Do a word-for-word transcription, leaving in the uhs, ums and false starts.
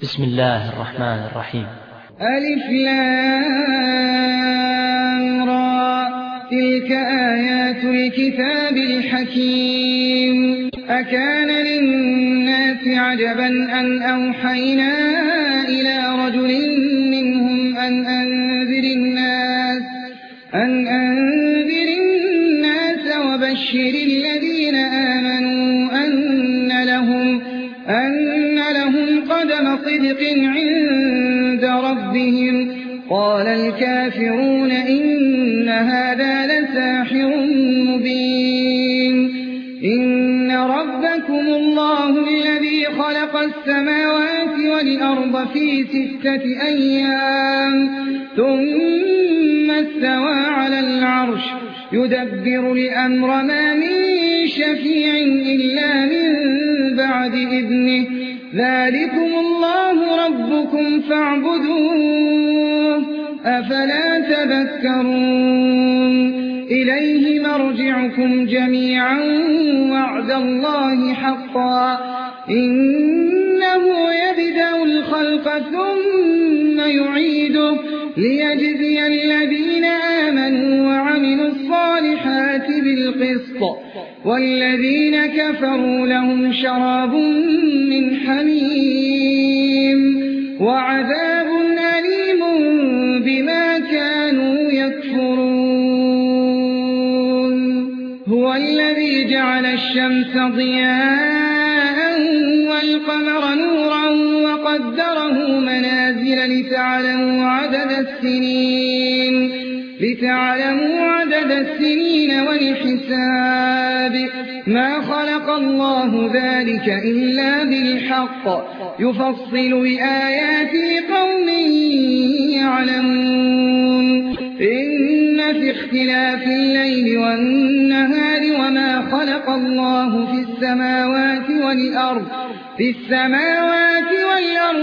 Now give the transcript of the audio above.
بسم الله الرحمن الرحيم. ألف لام را، تلك آيات الكتاب الحكيم. أكان للناس عجبا أن أوحينا إلى رجل منهم أن أنذر الناس أن أنذر الناس وبشر الذين آمنوا أن لهم أن لهم قدم صدق عند ربهم. قال الكافرون إن هذا لساحر مبين. إن ربكم الله الذي خلق السماوات والأرض في ستة أيام ثم استوى على العرش يدبر الأمر ما من شفيع إلا من بعد إذنه. ذلكم الله ربكم فاعبدوه أفلا تذكرون. إليه مرجعكم جميعا وعد الله حقا إنه يبدأ الخلق ثم يعيده ليجزي الذين آمنوا وعملوا الصالحات بالقسط والذين كفروا لهم شراب من حميم وعذاب أليم بما كانوا يكفرون. هو الذي جعل الشمس ضياء والقمر نورا وقدره منازل لتعلموا عدد السنين لتعلموا عدد السنين والحساب. ما خلق الله ذلك إلا بالحق يفصل الآيات لقوم يعلمون. إن في اختلاف الليل والنهار وما خلق الله في السماوات والأرض في السماوات والأرض